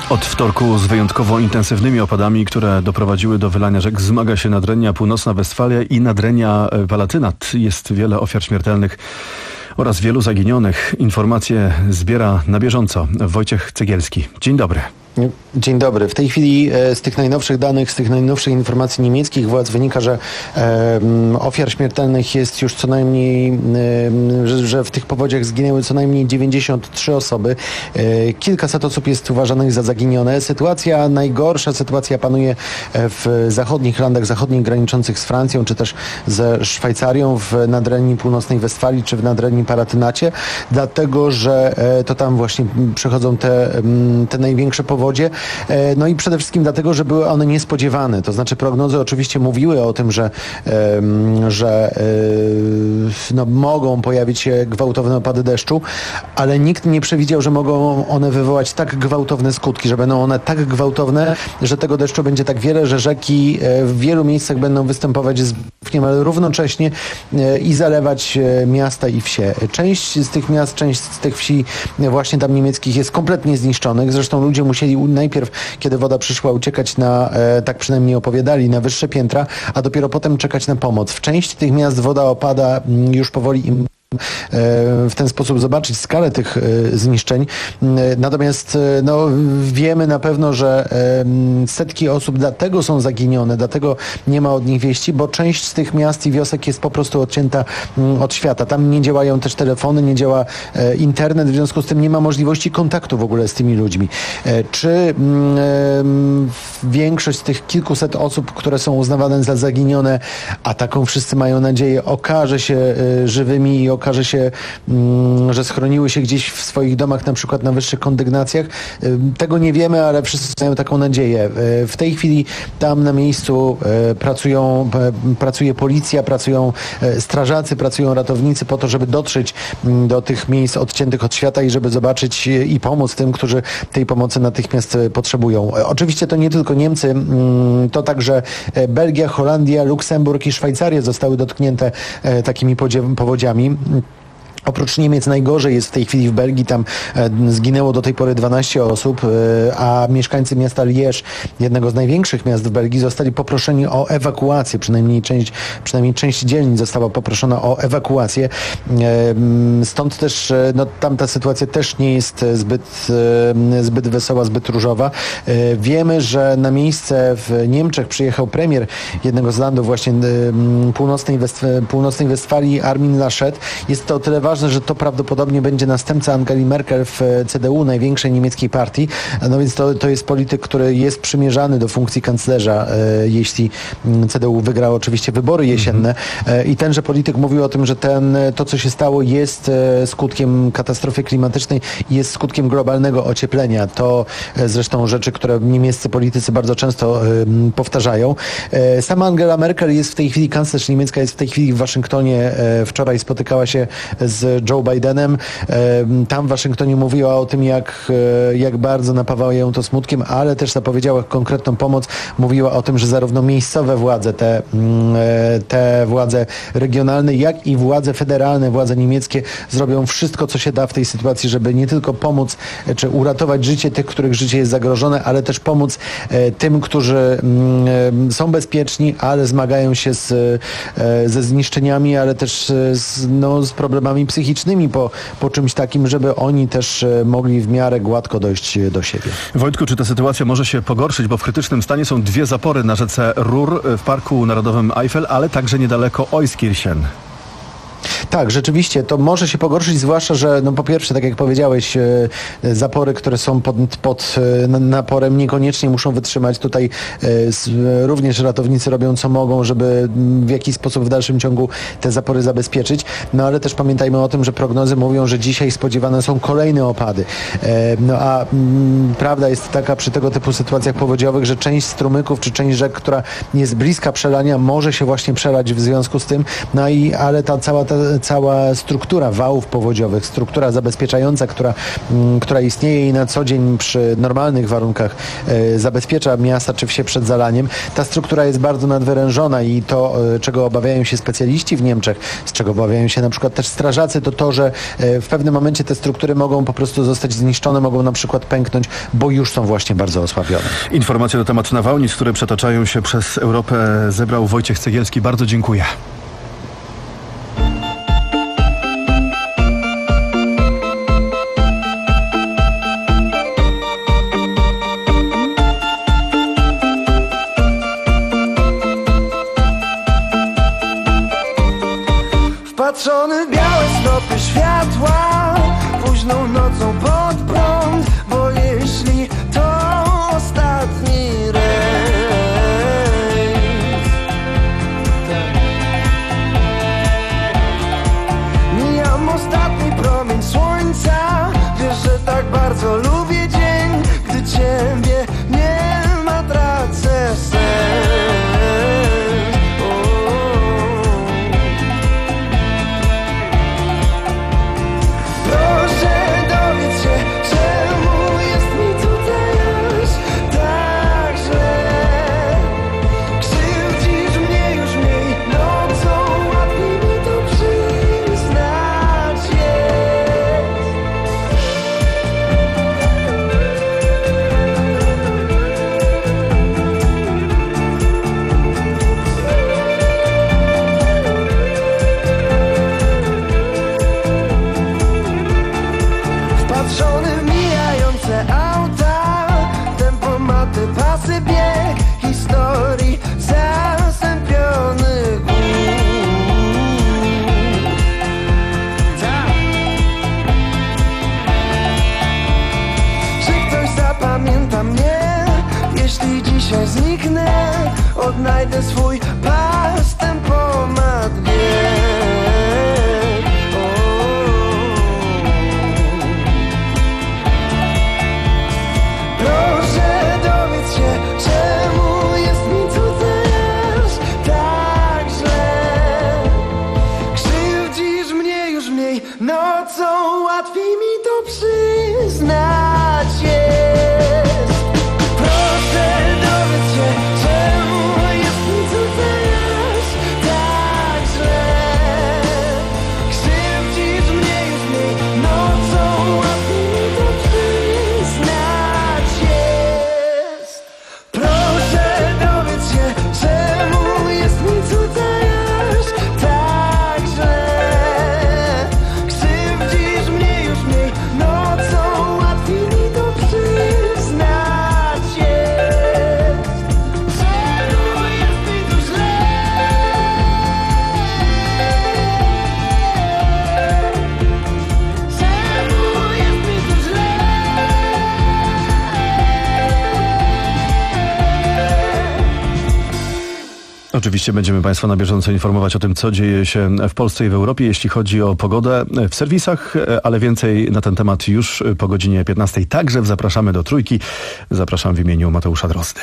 Od wtorku z wyjątkowo intensywnymi opadami, które doprowadziły do wylania rzek, zmaga się Nadrennia Północna Westfalia i Nadrennia Palatynat. Jest wiele ofiar śmiertelnych oraz wielu zaginionych. Informacje zbiera na bieżąco Wojciech Cegielski. Dzień dobry. Dzień dobry. W tej chwili e, z tych najnowszych danych, z tych najnowszych informacji niemieckich władz wynika, że e, ofiar śmiertelnych jest już co najmniej, e, że, że w tych powodziach zginęły co najmniej dziewięćdziesiąt trzy osoby. E, kilkaset osób jest uważanych za zaginione. Sytuacja, najgorsza sytuacja panuje w zachodnich landach, zachodnich graniczących z Francją, czy też ze Szwajcarią, w Nadrenii Północnej Westfalii, czy w Nadrenii Palatynacie, dlatego, że e, to tam właśnie przechodzą te, te największe powodzie. No i przede wszystkim dlatego, że były one niespodziewane. To znaczy prognozy oczywiście mówiły o tym, że, że no, mogą pojawić się gwałtowne opady deszczu, ale nikt nie przewidział, że mogą one wywołać tak gwałtowne skutki, że będą one tak gwałtowne, że tego deszczu będzie tak wiele, że rzeki w wielu miejscach będą występować z niemal równocześnie i zalewać miasta i wsie. Część z tych miast, część z tych wsi właśnie tam niemieckich jest kompletnie zniszczonych. Zresztą ludzie musieli najpierw, kiedy woda przyszła, uciekać na, e, tak przynajmniej opowiadali, na wyższe piętra, a dopiero potem czekać na pomoc. W części tych miast woda opada już powoli im w ten sposób zobaczyć skalę tych zniszczeń. Natomiast no, wiemy na pewno, że setki osób dlatego są zaginione, dlatego nie ma od nich wieści, bo część z tych miast i wiosek jest po prostu odcięta od świata. Tam nie działają też telefony, nie działa internet, w związku z tym nie ma możliwości kontaktu w ogóle z tymi ludźmi. Czy większość z tych kilkuset osób, które są uznawane za zaginione, a taką wszyscy mają nadzieję, okaże się żywymi i okaże się, że schroniły się gdzieś w swoich domach, na przykład na wyższych kondygnacjach. Tego nie wiemy, ale wszyscy mają taką nadzieję. W tej chwili tam na miejscu pracują, pracuje policja, pracują strażacy, pracują ratownicy po to, żeby dotrzeć do tych miejsc odciętych od świata i żeby zobaczyć i pomóc tym, którzy tej pomocy natychmiast potrzebują. Oczywiście to nie tylko Niemcy, to także Belgia, Holandia, Luksemburg i Szwajcaria zostały dotknięte takimi powodziami. Oprócz Niemiec najgorzej jest w tej chwili w Belgii, tam e, zginęło do tej pory dwanaście osób, e, a mieszkańcy miasta Liège, jednego z największych miast w Belgii, zostali poproszeni o ewakuację, przynajmniej część, przynajmniej część dzielnic została poproszona o ewakuację. E, stąd też, e, no, tam ta sytuacja też nie jest zbyt, e, zbyt wesoła, zbyt różowa. E, wiemy, że na miejsce w Niemczech przyjechał premier jednego z landów właśnie e, północnej, Westf- północnej Westfalii, Armin Laschet. Jest to o tyle ważne, że to prawdopodobnie będzie następca Angeli Merkel w C D U, największej niemieckiej partii. No więc to, to jest polityk, który jest przymierzany do funkcji kanclerza, e, jeśli C D U wygra oczywiście wybory jesienne. E, I tenże polityk mówił o tym, że ten, to, co się stało, jest e, skutkiem katastrofy klimatycznej i jest skutkiem globalnego ocieplenia. To e, zresztą rzeczy, które niemieccy politycy bardzo często e, powtarzają. E, sama Angela Merkel jest w tej chwili, kanclerz niemiecka jest w tej chwili w Waszyngtonie. E, wczoraj spotykała się z Joe Bidenem. Tam w Waszyngtonie mówiła o tym, jak, jak bardzo napawało ją to smutkiem, ale też zapowiedziała konkretną pomoc. Mówiła o tym, że zarówno miejscowe władze, te, te władze regionalne, jak i władze federalne, władze niemieckie zrobią wszystko, co się da w tej sytuacji, żeby nie tylko pomóc, czy uratować życie tych, których życie jest zagrożone, ale też pomóc tym, którzy są bezpieczni, ale zmagają się z, ze zniszczeniami, ale też z, no, z problemami psychicznymi po, po czymś takim, żeby oni też mogli w miarę gładko dojść do siebie. Wojtku, czy ta sytuacja może się pogorszyć, bo w krytycznym stanie są dwie zapory na rzece Ruhr w Parku Narodowym Eifel, ale także niedaleko Euskirchen. Tak, rzeczywiście to może się pogorszyć, zwłaszcza, że no po pierwsze, tak jak powiedziałeś, zapory, które są pod, pod naporem, niekoniecznie muszą wytrzymać. Tutaj również ratownicy robią co mogą, żeby w jakiś sposób w dalszym ciągu te zapory zabezpieczyć. No ale też pamiętajmy o tym, że prognozy mówią, że dzisiaj spodziewane są kolejne opady. No a m, prawda jest taka przy tego typu sytuacjach powodziowych, że część strumyków czy część rzek, która jest bliska przelania, może się właśnie przelać w związku z tym. No i ale ta cała ta cała struktura wałów powodziowych, struktura zabezpieczająca, która, która istnieje i na co dzień przy normalnych warunkach zabezpiecza miasta czy wsie przed zalaniem, ta struktura jest bardzo nadwyrężona i to, czego obawiają się specjaliści w Niemczech, z czego obawiają się na przykład też strażacy, to to, że w pewnym momencie te struktury mogą po prostu zostać zniszczone, mogą na przykład pęknąć, bo już są właśnie bardzo osłabione. Informacje na temat nawałnic, które przetaczają się przez Europę, zebrał Wojciech Cegielski. Bardzo dziękuję. Wpatrzony w białe snopy światła, późną nocą pod prąd, bo jeśli to ostatni rejs, mijam ostatni promień słońca. Wiesz, że tak bardzo lubię dzień, gdy ciebie nie ma, tracę sens. Dzisiaj zniknę, odnajdę swój pas, tempomat bieg. Proszę dowiedz się, czemu jest mi tutaj tak źle. Krzywdzisz mnie już mniej, nocą łatwiej mi to przyznać jest. Proszę dowiedz się, czemu jest mi tutaj tak źle. Krzywdzisz mnie już mniej, nocą łatwiej mi to przyznać jest. Proszę dowiedz się, czemu jest mi tutaj tak źle. Krzywdzisz mnie już mniej, nocą łatwiej mi to przyznać jest. Czemu jest mi tu źle? Czemu jest mi tu źle? Oczywiście będziemy Państwa na bieżąco informować o tym, co dzieje się w Polsce i w Europie, jeśli chodzi o pogodę w serwisach, ale więcej na ten temat już po godzinie piętnastej. Także zapraszamy do Trójki. Zapraszam w imieniu Mateusza Drozdy.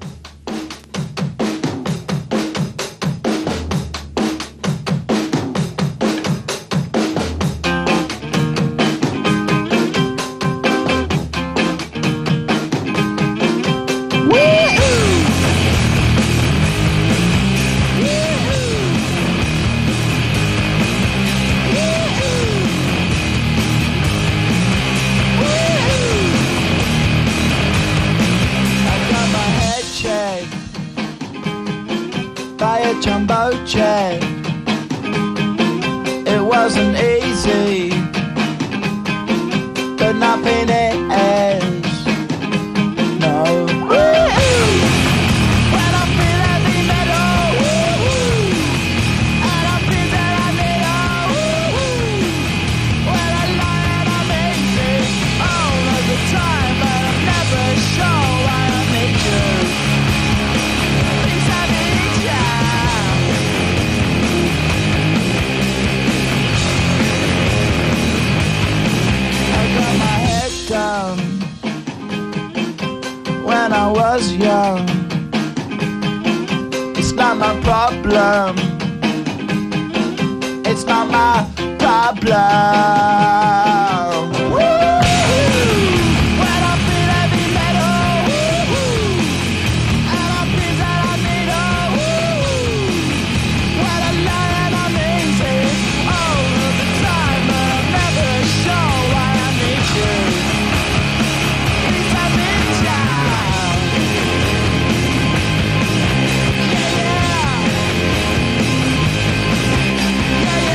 By a jumbo jet. It wasn't easy, but nothing is. No. When I feel heavy metal, and I feel that I need all. When I lie and I'm easy all of the time, but I'm never sure why I need you. Things I need you. Got my head down when I was young. It's not my problem. it's not my problem. When I feel heavy metal, and I feel that I need a when I lie and I'm easy all of the time, but I'm never sure why I need you. Please let me down. Yeah, yeah. Yeah,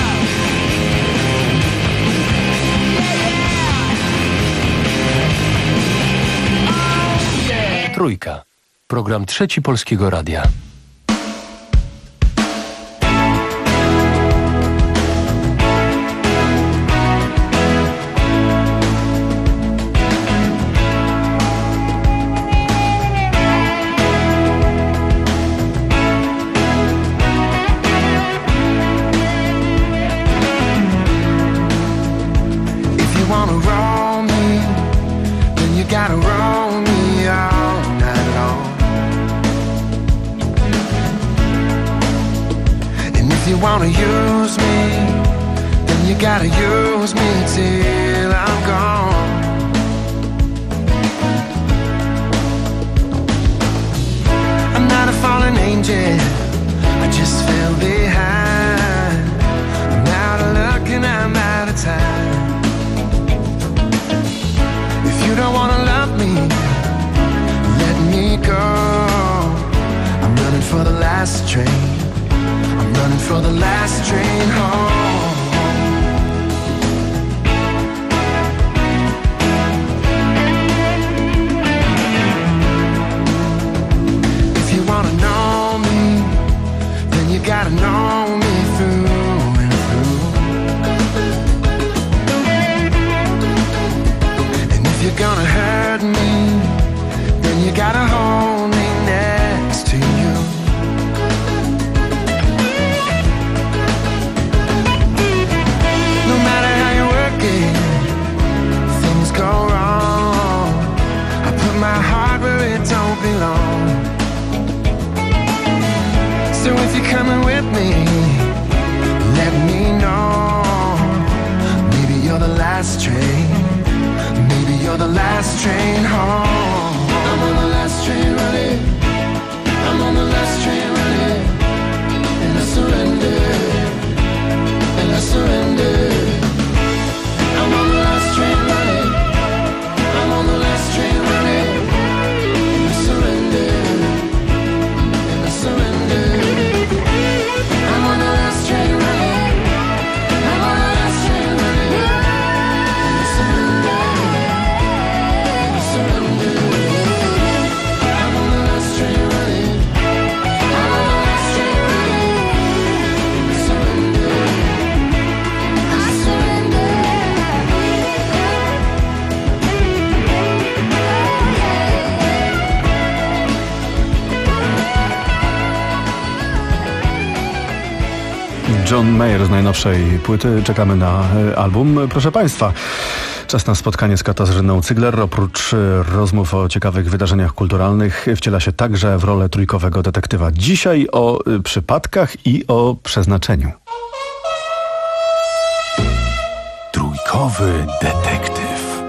yeah. Trójka. Program Trzeci Polskiego Radia. If you wanna roll me, then you gotta roll me all night long. And if you wanna use me, then you gotta use me till I'm gone. I'm not a fallen angel, I just fell behind. I'm out of luck and I'm out of time. If you don't wanna love me, let me go. I'm running for the last train. I'm running for the last train home. If you wanna know me, then you gotta know me through and through. And if you're gonna hurt me, then you gotta hold me next to you. No matter how you work it, things go wrong. I put my heart where it don't belong. So if you're coming with me, let me know. Maybe you're the last train. Maybe you're the last train home. I'm on the last train running. I'm on the last train running. And I surrender. And I surrender. I'm on the last train running. I'm on the last train running. And I surrender. And I surrender. I'm on the last train running. I'm on the last train running. And I surrender. And I surrender. I'm on the last train running. I'm on the last train running. And I surrender. I surrender. John Mayer z najnowszej płyty. Czekamy na e, album. Proszę Państwa, czas na spotkanie z Katarzyną Cygler. Oprócz e, rozmów o ciekawych wydarzeniach kulturalnych wciela się także w rolę trójkowego detektywa. Dzisiaj o e, przypadkach i o przeznaczeniu. Trójkowy detektyw.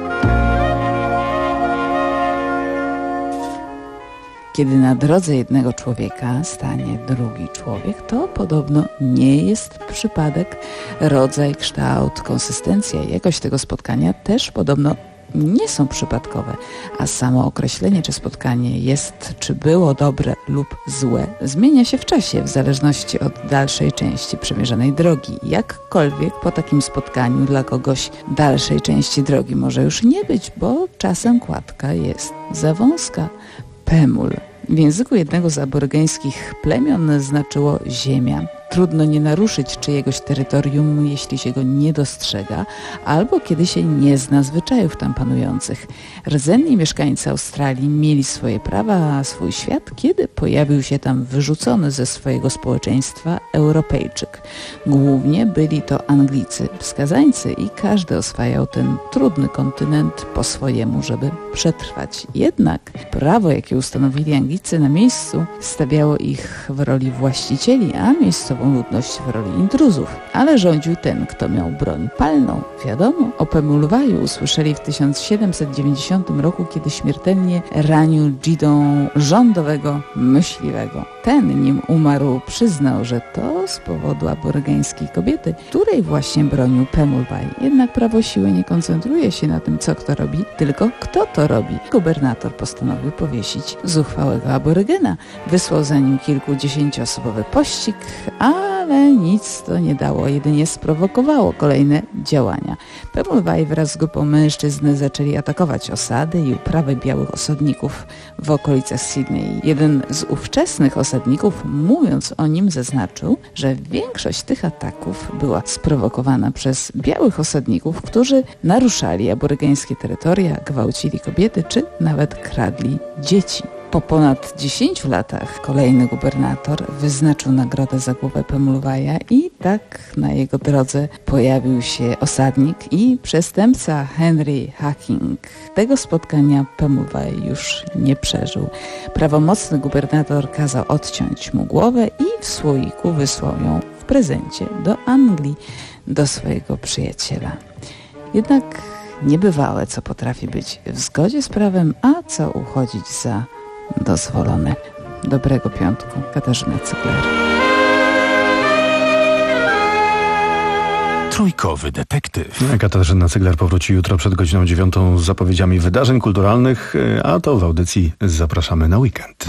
Kiedy na drodze jednego człowieka stanie drugi człowiek, to podobno nie jest przypadek. Rodzaj, kształt, konsystencja i jakość tego spotkania też podobno nie są przypadkowe, a samo określenie, czy spotkanie jest, czy było dobre lub złe, zmienia się w czasie w zależności od dalszej części przemierzonej drogi. Jakkolwiek po takim spotkaniu dla kogoś dalszej części drogi może już nie być, bo czasem kładka jest za wąska. Pemul w języku jednego z aborygeńskich plemion znaczyło ziemia. Trudno nie naruszyć czyjegoś terytorium, jeśli się go nie dostrzega, albo kiedy się nie zna zwyczajów tam panujących. Rdzenni mieszkańcy Australii mieli swoje prawa, a swój świat, kiedy pojawił się tam wyrzucony ze swojego społeczeństwa Europejczyk. Głównie byli to Anglicy, skazańcy i każdy oswajał ten trudny kontynent po swojemu, żeby przetrwać. Jednak prawo, jakie ustanowili Anglicy na miejscu, stawiało ich w roli właścicieli, a miejscowości miejscową ludność w roli intruzów, ale rządził ten, kto miał broń palną. Wiadomo, o Pemulwaju usłyszeli w tysiąc siedemset dziewięćdziesiątym roku, kiedy śmiertelnie ranił Gidą rządowego myśliwego. Ten, nim umarł, przyznał, że to z powodu aborygeńskiej kobiety, której właśnie bronił Pemulwaj. Jednak prawo siły nie koncentruje się na tym, co kto robi, tylko kto to robi. Gubernator postanowił powiesić zuchwałego aborygena. Wysłał za nim kilkudziesięcioosobowy pościg, ale nic to nie dało, jedynie sprowokowało kolejne działania. Pemulwaj wraz z grupą mężczyzn zaczęli atakować osady i uprawy białych osadników w okolicach Sydney. Jeden z ówczesnych osadników, mówiąc o nim, zaznaczył, że większość tych ataków była sprowokowana przez białych osadników, którzy naruszali aborygeńskie terytoria, gwałcili kobiety czy nawet kradli dzieci. Po ponad dziesięciu latach kolejny gubernator wyznaczył nagrodę za głowę Pemulwaja i tak na jego drodze pojawił się osadnik i przestępca Henry Hacking. Tego spotkania Pemulwaj już nie przeżył. Prawomocny gubernator kazał odciąć mu głowę i w słoiku wysłał ją w prezencie do Anglii, do swojego przyjaciela. Jednak niebywałe, co potrafi być w zgodzie z prawem, a co uchodzić za dozwolone. Dobrego piątku. Katarzyna Cygler. Trójkowy detektyw. Katarzyna Cygler powróci jutro przed godziną dziewiątą z zapowiedziami wydarzeń kulturalnych, a to w audycji zapraszamy na weekend.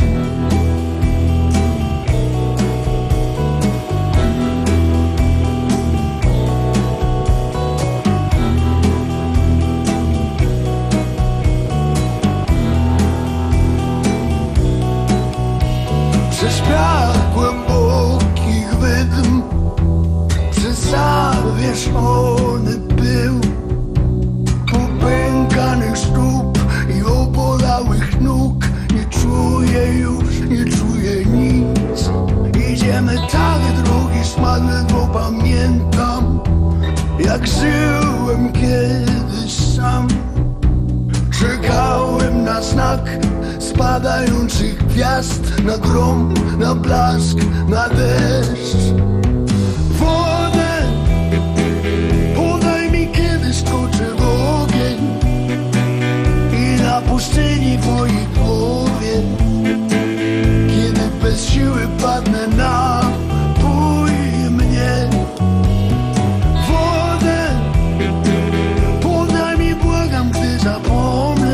Przez piach głębokich wydm, przez zawierzchony pył, popękanych stóp i obolałych nóg. Nie czuję już, nie czuję nic. Idziemy tak drogi smadne, bo pamiętam, jak żyłem kiedyś sam. Czekałem na znak spadających gwiazd, na grom, na blask, na deszcz. Wodę podaj mi, kiedy skoczę w ogień i na pustyni w mojej głowie, kiedy bez siły padnę na bój mnie. Wodę podaj mi, błagam, gdy zapomnę.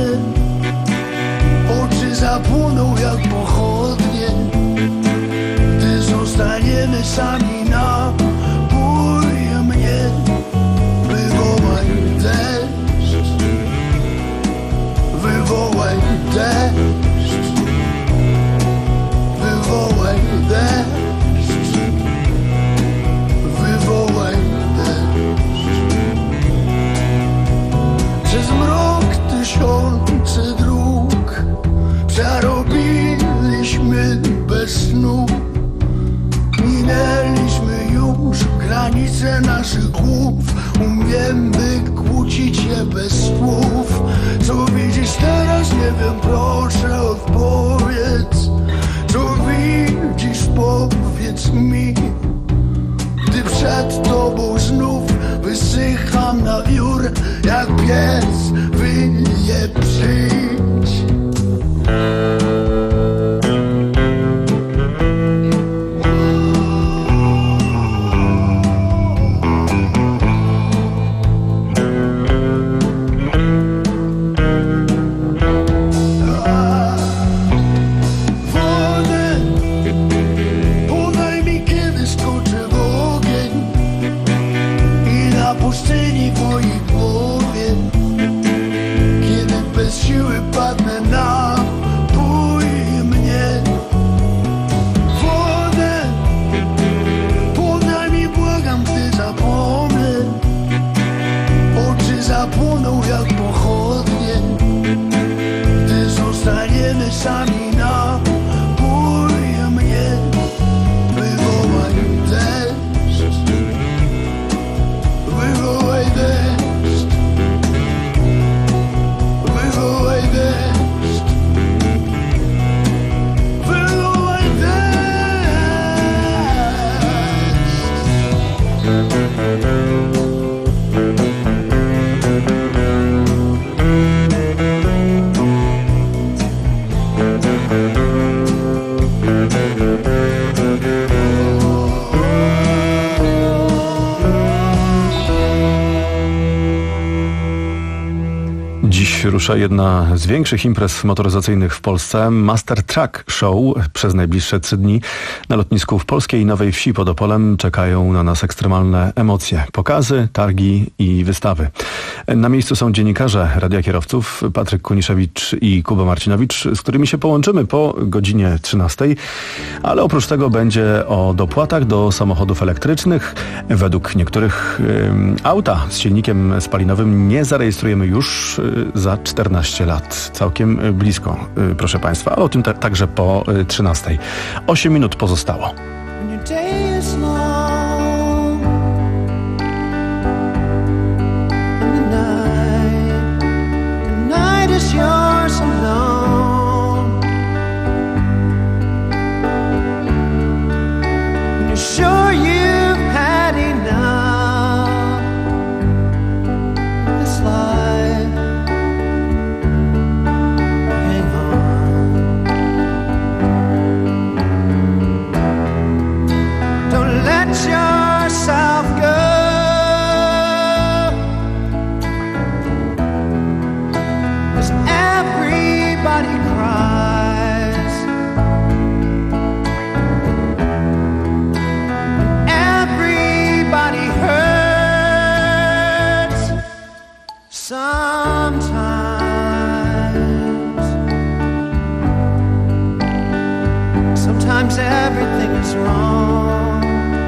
Oczy zapłoną jak pochodnie, gdy zostaniemy sami na bój mnie. Wywołaj deszcz, wywołaj deszcz, wywołaj deszcz, wywołaj deszcz. Przez mrok tysiące dróg przerobiliśmy bez snu. Minęliśmy już granice naszych głów. Umiemy kłócić się bez słów. Co widzisz teraz, nie wiem, proszę odpowiedz. Co widzisz, powiedz mi. Gdy przed tobą znów wysycham na wiór, jak pies wyje, przyjdź. Wodę podaj mi, kiedy skoczę w ogień i na pustyni w mojej głowie, kiedy bez siły rusza jedna z większych imprez motoryzacyjnych w Polsce, Master Truck Show. Przez najbliższe trzy dni na lotnisku w Polskiej Nowej Wsi pod Opolem czekają na nas ekstremalne emocje, pokazy, targi i wystawy. Na miejscu są dziennikarze Radia Kierowców, Patryk Kuniszewicz i Kuba Marcinowicz, z którymi się połączymy po godzinie trzynastej, ale oprócz tego będzie o dopłatach do samochodów elektrycznych. Według niektórych y, auta z silnikiem spalinowym nie zarejestrujemy już y, za czternaście lat. Całkiem blisko, y, proszę Państwa, ale o tym ta, także po y, trzynastej. osiem minut pozostało. Sure you've had enough of this life. Hang on. Don't let yourself go. 'Cause everybody cries. Sometimes, sometimes everything is wrong.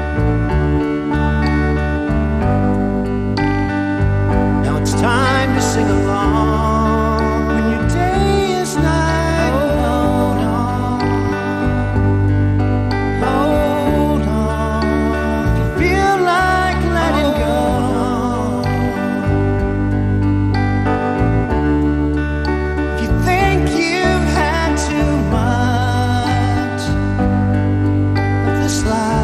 Now it's time to sing along. When your day is night, hold on, hold on. If you feel like letting go, you've had too much of this life.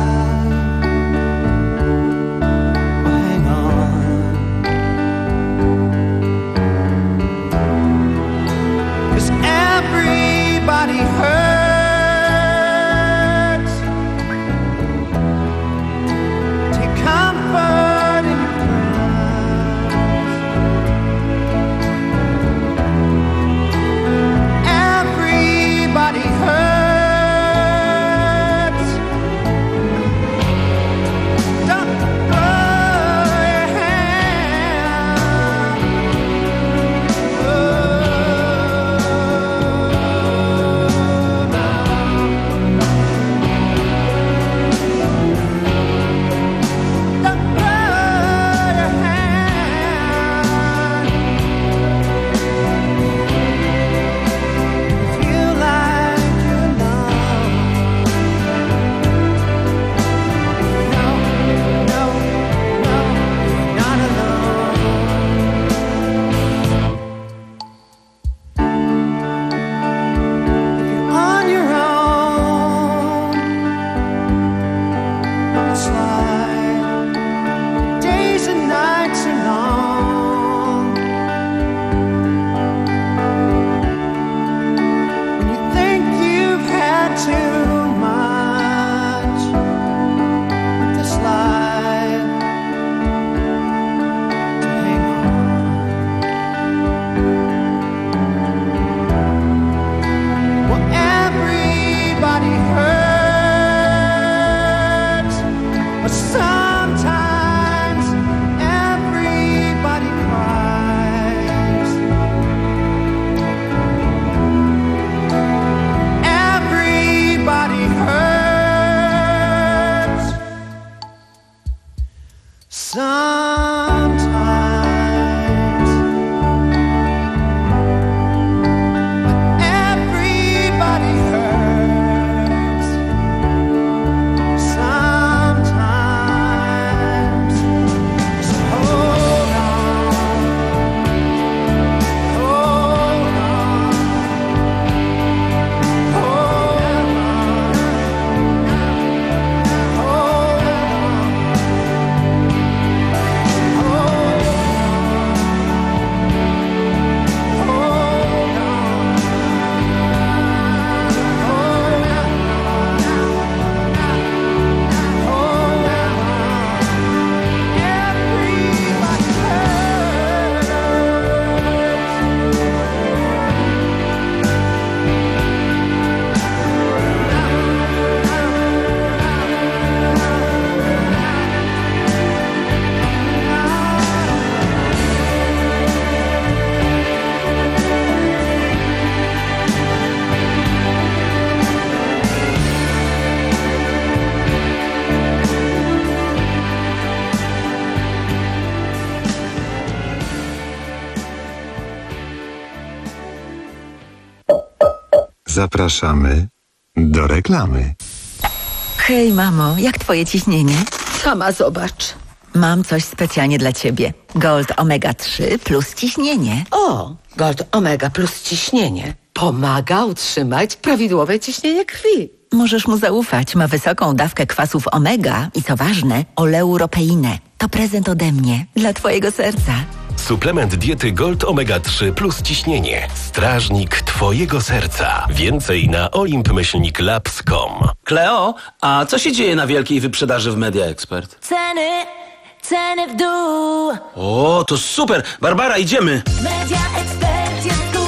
Zapraszamy do reklamy. Hej, mamo, jak twoje ciśnienie? Sama zobacz. Mam coś specjalnie dla ciebie. Gold Omega trzy plus ciśnienie. O, Gold Omega plus ciśnienie. Pomaga utrzymać prawidłowe ciśnienie krwi. Możesz mu zaufać. Ma wysoką dawkę kwasów omega i co ważne, oleuropeinę. To prezent ode mnie, dla twojego serca. Suplement diety Gold Omega trzy plus ciśnienie. Strażnik twojego serca. Więcej na olimp myślnik labs kropka com. Kleo, a co się dzieje na wielkiej wyprzedaży w Media Expert? Ceny, ceny w dół. O, to super! Barbara, idziemy! Media Expert jest tu.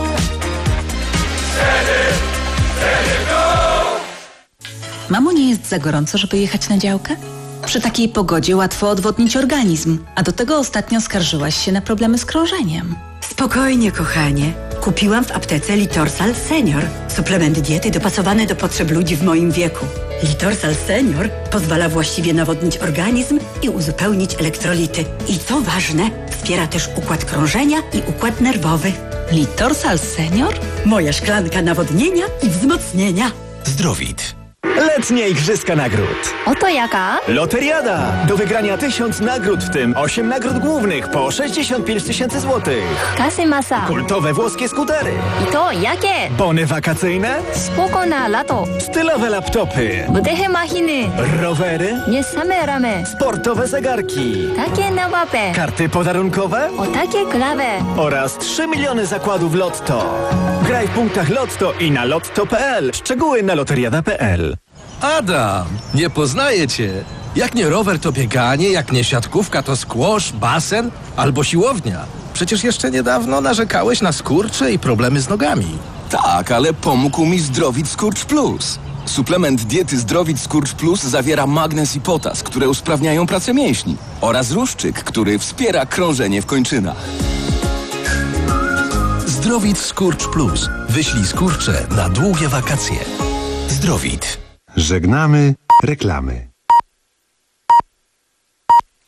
Ceny, ceny w dół. Mamo, nie jest za gorąco, żeby jechać na działkę? Przy takiej pogodzie łatwo odwodnić organizm, a do tego ostatnio skarżyłaś się na problemy z krążeniem. Spokojnie, kochanie. Kupiłam w aptece Litorsal Senior. Suplement diety dopasowany do potrzeb ludzi w moim wieku. Litorsal Senior pozwala właściwie nawodnić organizm i uzupełnić elektrolity. I co ważne, wspiera też układ krążenia i układ nerwowy. Litorsal Senior? Moja szklanka nawodnienia i wzmocnienia. Zdrowit. Letnie Igrzyska Nagród. Oto jaka? Loteriada. Do wygrania tysiąc nagród, w tym osiem nagród głównych po sześćdziesiąt pięć tysięcy złotych. Kasy masa. Kultowe włoskie skutery. I to jakie? Bony wakacyjne. Spoko na lato. Stylowe laptopy. Budychy machiny. Rowery. Nie same ramy. Sportowe zegarki. Takie na łapę. Karty podarunkowe. O takie klawe. Oraz trzy miliony zakładów Lotto. Graj w punktach Lotto i na lotto kropka p l. Szczegóły na loteriada kropka p l. Adam, nie poznaję cię. Jak nie rower, to bieganie, jak nie siatkówka, to squash, basen albo siłownia. Przecież jeszcze niedawno narzekałeś na skurcze i problemy z nogami. Tak, ale pomógł mi Zdrowit Skurcz Plus. Suplement diety Zdrowit Skurcz Plus zawiera magnez i potas, które usprawniają pracę mięśni, oraz ruszczyk, który wspiera krążenie w kończynach. Zdrowit Skurcz Plus. Wyślij skurcze na długie wakacje. Zdrowit. Żegnamy reklamy.